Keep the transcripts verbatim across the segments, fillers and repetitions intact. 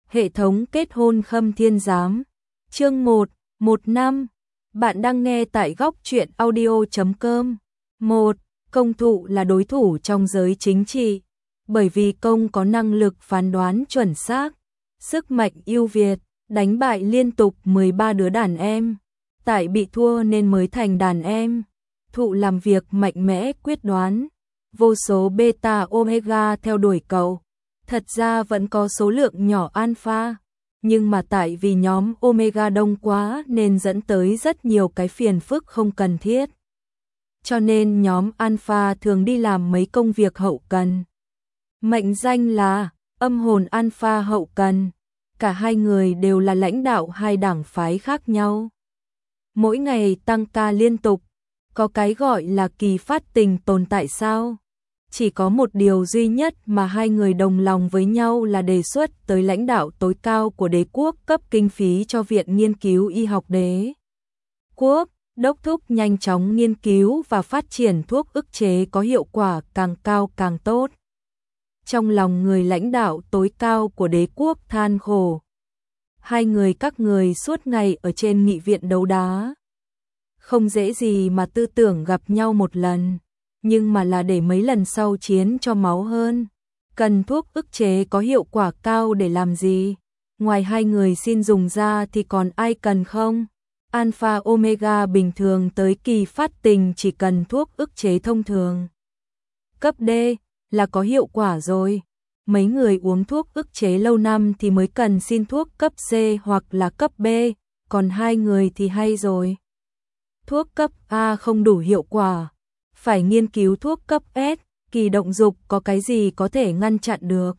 Hệ thống kết hôn Khâm Thiên Giám. Chương một, một năm. Bạn đang nghe tại góc truyện audio chấm com. một. Công thụ là đối thủ trong giới chính trị, bởi vì công có năng lực phán đoán chuẩn xác, sức mạnh ưu việt, đánh bại liên tục mười ba đứa đàn em, tại bị thua nên mới thành đàn em. Thụ làm việc mạnh mẽ quyết đoán, vô số beta omega theo đuổi cậu. Thật ra vẫn có số lượng nhỏ alpha, nhưng mà tại vì nhóm omega đông quá nên dẫn tới rất nhiều cái phiền phức không cần thiết. Cho nên nhóm alpha thường đi làm mấy công việc hậu cần. Mệnh danh là âm hồn alpha hậu cần. Cả hai người đều là lãnh đạo hai đảng phái khác nhau. Mỗi ngày tăng ca liên tục, có cái gọi là kỳ phát tình tồn tại sao? Chỉ có một điều duy nhất mà hai người đồng lòng với nhau là đề xuất tới lãnh đạo tối cao của đế quốc cấp kinh phí cho Viện Nghiên cứu Y học đế quốc, đốc thúc nhanh chóng nghiên cứu và phát triển thuốc ức chế có hiệu quả càng cao càng tốt. Trong lòng người lãnh đạo tối cao của đế quốc than khổ. Hai người các người suốt ngày ở trên nghị viện đấu đá. Không dễ gì mà tư tưởng gặp nhau một lần, nhưng mà là để mấy lần sau chiến cho máu hơn. Cần thuốc ức chế có hiệu quả cao để làm gì? Ngoài hai người xin dùng ra thì còn ai cần không? Alpha Omega bình thường tới kỳ phát tình chỉ cần thuốc ức chế thông thường. Cấp D là có hiệu quả rồi. Mấy người uống thuốc ức chế lâu năm thì mới cần xin thuốc cấp C hoặc là cấp B, còn hai người thì hay rồi. Thuốc cấp A không đủ hiệu quả, phải nghiên cứu thuốc cấp S, kỳ động dục có cái gì có thể ngăn chặn được.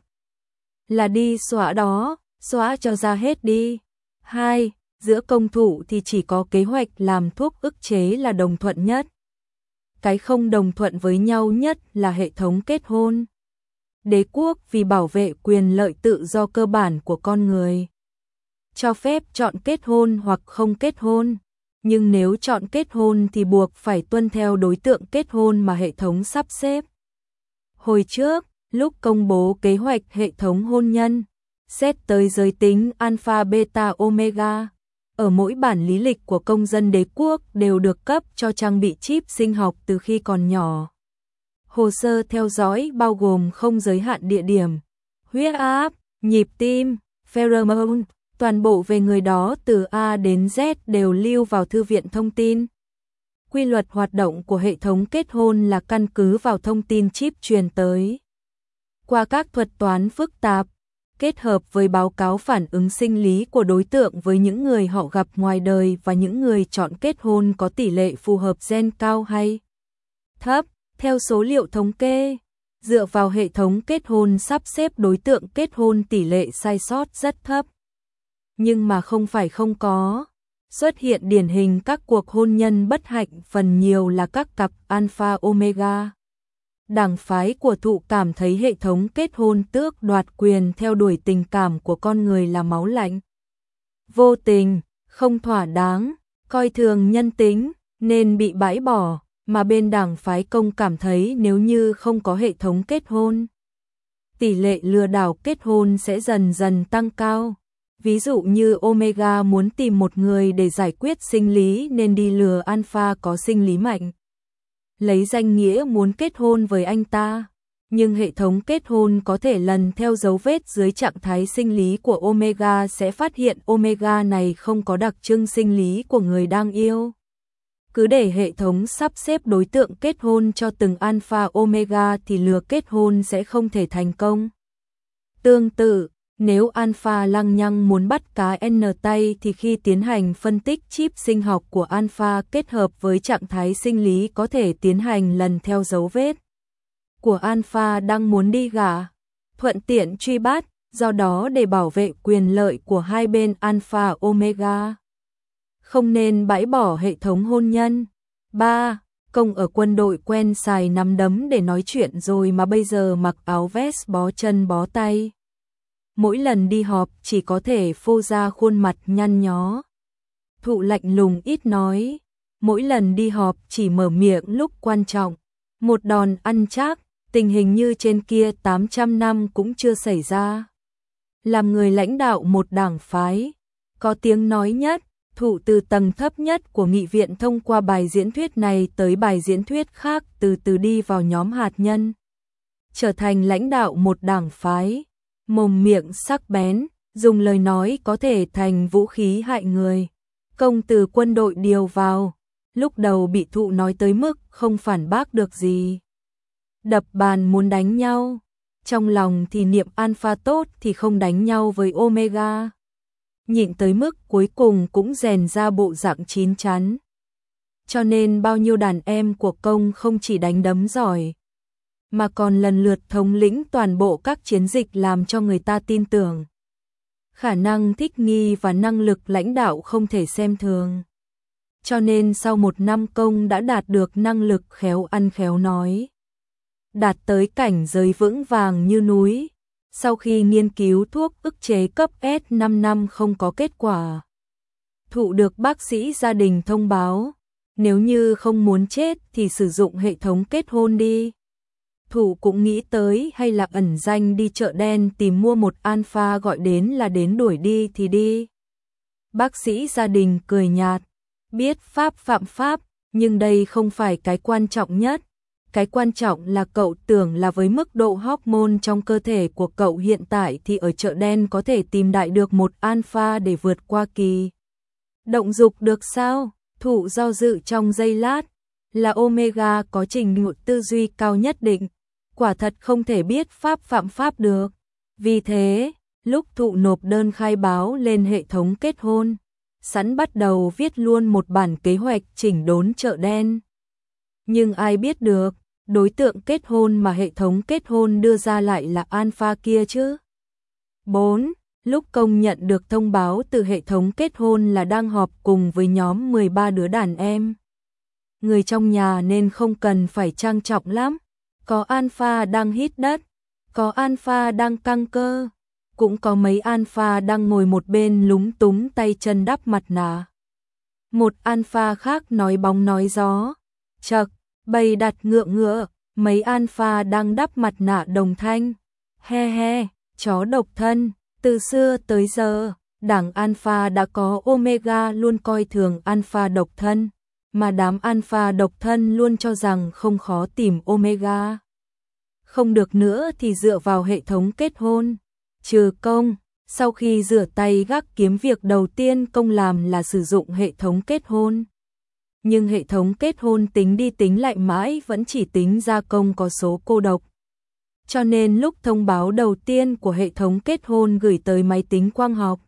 Là đi xóa đó, xóa cho ra hết đi. Hai, giữa công thủ thì chỉ có kế hoạch làm thuốc ức chế là đồng thuận nhất. Cái không đồng thuận với nhau nhất là hệ thống kết hôn. Đế quốc vì bảo vệ quyền lợi tự do cơ bản của con người, cho phép chọn kết hôn hoặc không kết hôn. Nhưng nếu chọn kết hôn thì buộc phải tuân theo đối tượng kết hôn mà hệ thống sắp xếp. Hồi trước, lúc công bố kế hoạch hệ thống hôn nhân, xét tới giới tính alpha beta omega, ở mỗi bản lý lịch của công dân đế quốc đều được cấp cho trang bị chip sinh học từ khi còn nhỏ. Hồ sơ theo dõi bao gồm không giới hạn địa điểm, huyết áp, nhịp tim, pheromone, toàn bộ về người đó từ A đến Z đều lưu vào thư viện thông tin. Quy luật hoạt động của hệ thống kết hôn là căn cứ vào thông tin chip truyền tới. Qua các thuật toán phức tạp, kết hợp với báo cáo phản ứng sinh lý của đối tượng với những người họ gặp ngoài đời và những người chọn kết hôn có tỷ lệ phù hợp gen cao hay thấp, theo số liệu thống kê. Dựa vào hệ thống kết hôn sắp xếp đối tượng kết hôn tỷ lệ sai sót rất thấp. Nhưng mà không phải không có. Xuất hiện điển hình các cuộc hôn nhân bất hạnh phần nhiều là các cặp alpha omega. Đảng phái của thụ cảm thấy hệ thống kết hôn tước đoạt quyền theo đuổi tình cảm của con người là máu lạnh, vô tình, không thỏa đáng, coi thường nhân tính, nên bị bãi bỏ, mà bên đảng phái công cảm thấy nếu như không có hệ thống kết hôn, tỷ lệ lừa đảo kết hôn sẽ dần dần tăng cao. Ví dụ như Omega muốn tìm một người để giải quyết sinh lý nên đi lừa Alpha có sinh lý mạnh, lấy danh nghĩa muốn kết hôn với anh ta. Nhưng hệ thống kết hôn có thể lần theo dấu vết dưới trạng thái sinh lý của Omega sẽ phát hiện Omega này không có đặc trưng sinh lý của người đang yêu. Cứ để hệ thống sắp xếp đối tượng kết hôn cho từng Alpha Omega thì lừa kết hôn sẽ không thể thành công. Tương tự, nếu alpha lăng nhăng muốn bắt cá N tay thì khi tiến hành phân tích chip sinh học của alpha kết hợp với trạng thái sinh lý có thể tiến hành lần theo dấu vết của alpha đang muốn đi gả, thuận tiện truy bắt, do đó để bảo vệ quyền lợi của hai bên alpha omega, không nên bãi bỏ hệ thống hôn nhân. ba. Công ở quân đội quen xài nắm đấm để nói chuyện rồi mà bây giờ mặc áo vest bó chân bó tay. Mỗi lần đi họp chỉ có thể phô ra khuôn mặt nhăn nhó. Thụ lạnh lùng ít nói, mỗi lần đi họp chỉ mở miệng lúc quan trọng. Một đòn ăn chắc, tình hình như trên kia tám trăm năm cũng chưa xảy ra. làm người lãnh đạo một đảng phái, có tiếng nói nhất, Thụ từ tầng thấp nhất của nghị viện thông qua bài diễn thuyết này tới bài diễn thuyết khác, từ từ đi vào nhóm hạt nhân, trở thành lãnh đạo một đảng phái, mồm miệng sắc bén, dùng lời nói có thể thành vũ khí hại người. Công từ quân đội điều vào, lúc đầu bị Thụ nói tới mức không phản bác được gì. Đập bàn muốn đánh nhau, trong lòng thì niệm alpha tốt thì không đánh nhau với omega. Nhịn tới mức cuối cùng cũng rèn ra bộ dạng chín chắn. Cho nên bao nhiêu đàn em của Công không chỉ đánh đấm giỏi, mà còn lần lượt thống lĩnh toàn bộ các chiến dịch, làm cho người ta tin tưởng. Khả năng thích nghi và năng lực lãnh đạo không thể xem thường. Cho nên sau một năm Công đã đạt được năng lực khéo ăn khéo nói, đạt tới cảnh giới vững vàng như núi. Sau khi nghiên cứu thuốc ức chế cấp S năm năm không có kết quả, Thụ được bác sĩ gia đình thông báo, nếu như không muốn chết thì sử dụng hệ thống kết hôn đi. Thụ cũng nghĩ tới hay là ẩn danh đi chợ đen tìm mua một alpha, gọi đến là đến, đuổi đi thì đi. Bác sĩ gia đình cười nhạt, biết pháp phạm pháp, nhưng đây không phải cái quan trọng nhất. Cái quan trọng là cậu tưởng là với mức độ hormone trong cơ thể của cậu hiện tại thì ở chợ đen có thể tìm đại được một alpha để vượt qua kỳ động dục được sao? Thụ do dự trong giây lát, là omega có trình độ tư duy cao nhất định, quả thật không thể biết pháp phạm pháp được. Vì thế, lúc Thụ nộp đơn khai báo lên hệ thống kết hôn, sẵn bắt đầu viết luôn một bản kế hoạch chỉnh đốn chợ đen. Nhưng ai biết được, đối tượng kết hôn mà hệ thống kết hôn đưa ra lại là alpha kia chứ. bốn. Lúc Công nhận được thông báo từ hệ thống kết hôn là đang họp cùng với nhóm mười ba đứa đàn em. Người trong nhà nên không cần phải trang trọng lắm. Có alpha đang hít đất, có alpha đang căng cơ, cũng có mấy alpha đang ngồi một bên lúng túng tay chân đắp mặt nạ. Một alpha khác nói bóng nói gió, chậc, bày đặt ngượng ngựa, mấy alpha đang đắp mặt nạ đồng thanh. He he, chó độc thân, từ xưa tới giờ, đảng alpha đã có omega luôn coi thường alpha độc thân, mà đám alpha độc thân luôn cho rằng không khó tìm omega. Không được nữa thì dựa vào hệ thống kết hôn. Trừ Công, sau khi rửa tay gác kiếm, việc đầu tiên Công làm là sử dụng hệ thống kết hôn. Nhưng hệ thống kết hôn tính đi tính lại mãi vẫn chỉ tính ra Công có số cô độc. Cho nên lúc thông báo đầu tiên của hệ thống kết hôn gửi tới máy tính quang học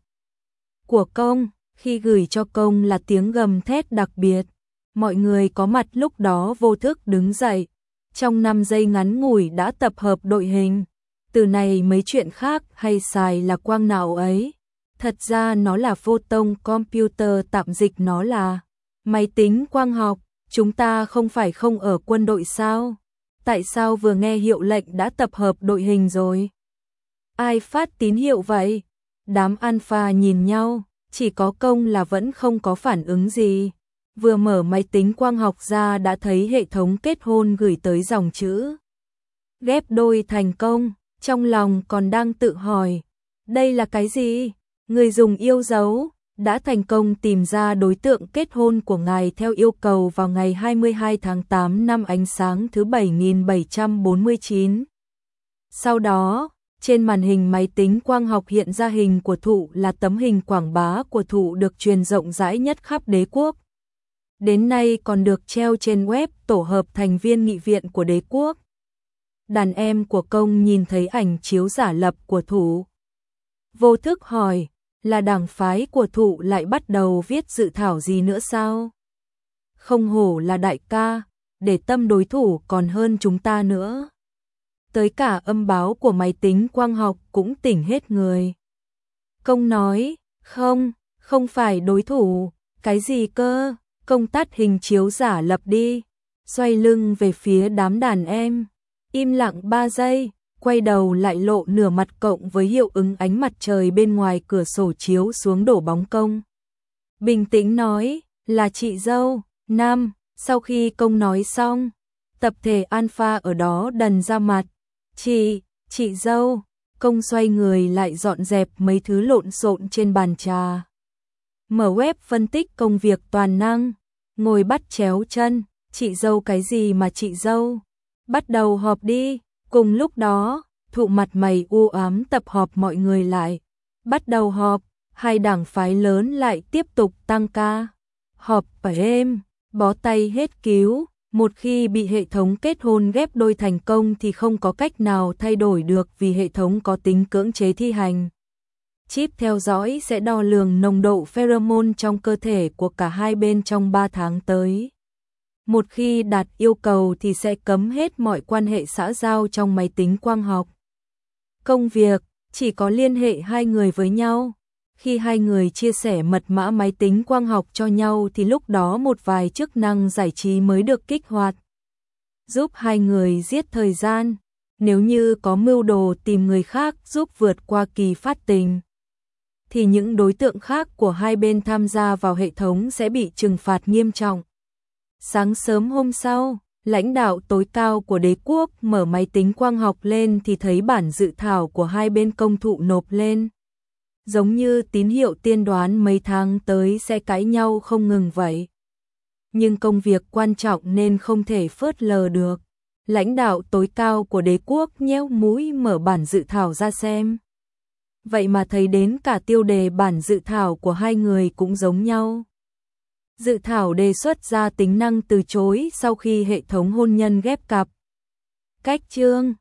của Công, khi gửi cho Công là tiếng gầm thét đặc biệt. Mọi người có mặt lúc đó vô thức đứng dậy, trong năm giây ngắn ngủi đã tập hợp đội hình. Từ này mấy chuyện khác hay xài là quang não ấy. Thật ra nó là photon computer, tạm dịch nó là máy tính quang học. Chúng ta không phải không ở quân đội sao? Tại sao vừa nghe hiệu lệnh đã tập hợp đội hình rồi? Ai phát tín hiệu vậy? Đám alpha nhìn nhau, chỉ có Công là vẫn không có phản ứng gì. Vừa mở máy tính quang học ra đã thấy hệ thống kết hôn gửi tới dòng chữ ghép đôi thành công, trong lòng còn đang tự hỏi, đây là cái gì? Người dùng yêu dấu đã thành công tìm ra đối tượng kết hôn của ngài theo yêu cầu vào ngày hai mươi hai tháng tám năm ánh sáng thứ bảy nghìn bảy trăm bốn mươi chín. Sau đó, trên màn hình máy tính quang học hiện ra hình của Thụ, là tấm hình quảng bá của Thụ được truyền rộng rãi nhất khắp đế quốc. Đến nay còn được treo trên web tổ hợp thành viên nghị viện của đế quốc. Đàn em của Công nhìn thấy ảnh chiếu giả lập của Thụ, vô thức hỏi, là đảng phái của Thụ lại bắt đầu viết dự thảo gì nữa sao? Không hổ là đại ca, để tâm đối thủ còn hơn chúng ta nữa. Tới cả âm báo của máy tính quang học cũng tỉnh hết người. Công nói, không, không phải đối thủ, cái gì cơ? Công tắt hình chiếu giả lập đi, xoay lưng về phía đám đàn em, im lặng ba giây, quay đầu lại lộ nửa mặt cộng với hiệu ứng ánh mặt trời bên ngoài cửa sổ chiếu xuống đổ bóng Công. Bình tĩnh nói, là chị dâu. Nam, sau khi Công nói xong, tập thể alpha ở đó đần ra mặt. Chị, chị dâu, Công xoay người lại dọn dẹp mấy thứ lộn xộn trên bàn trà. Mở web phân tích công việc toàn năng, ngồi bắt chéo chân, chị dâu cái gì mà chị dâu, bắt đầu họp đi. Cùng lúc đó, Thụ mặt mày u ám tập họp mọi người lại. Bắt đầu họp, hai đảng phái lớn lại tiếp tục tăng ca. Họp phải êm, bó tay hết cứu, một khi bị hệ thống kết hôn ghép đôi thành công thì không có cách nào thay đổi được vì hệ thống có tính cưỡng chế thi hành. Chip theo dõi sẽ đo lường nồng độ pheromone trong cơ thể của cả hai bên trong ba tháng tới. Một khi đạt yêu cầu thì sẽ cấm hết mọi quan hệ xã giao trong máy tính quang học. Công việc chỉ có liên hệ hai người với nhau. Khi hai người chia sẻ mật mã máy tính quang học cho nhau thì lúc đó một vài chức năng giải trí mới được kích hoạt, giúp hai người giết thời gian. Nếu như có mưu đồ tìm người khác giúp vượt qua kỳ phát tình, thì những đối tượng khác của hai bên tham gia vào hệ thống sẽ bị trừng phạt nghiêm trọng. Sáng sớm hôm sau, lãnh đạo tối cao của đế quốc mở máy tính quang học lên thì thấy bản dự thảo của hai bên công thụ nộp lên. Giống như tín hiệu tiên đoán mấy tháng tới sẽ cãi nhau không ngừng vậy. Nhưng công việc quan trọng nên không thể phớt lờ được. Lãnh đạo tối cao của đế quốc nhéo mũi mở bản dự thảo ra xem. Vậy mà thấy đến cả tiêu đề bản dự thảo của hai người cũng giống nhau. Dự thảo đề xuất ra tính năng từ chối sau khi hệ thống hôn nhân ghép cặp. Cách chương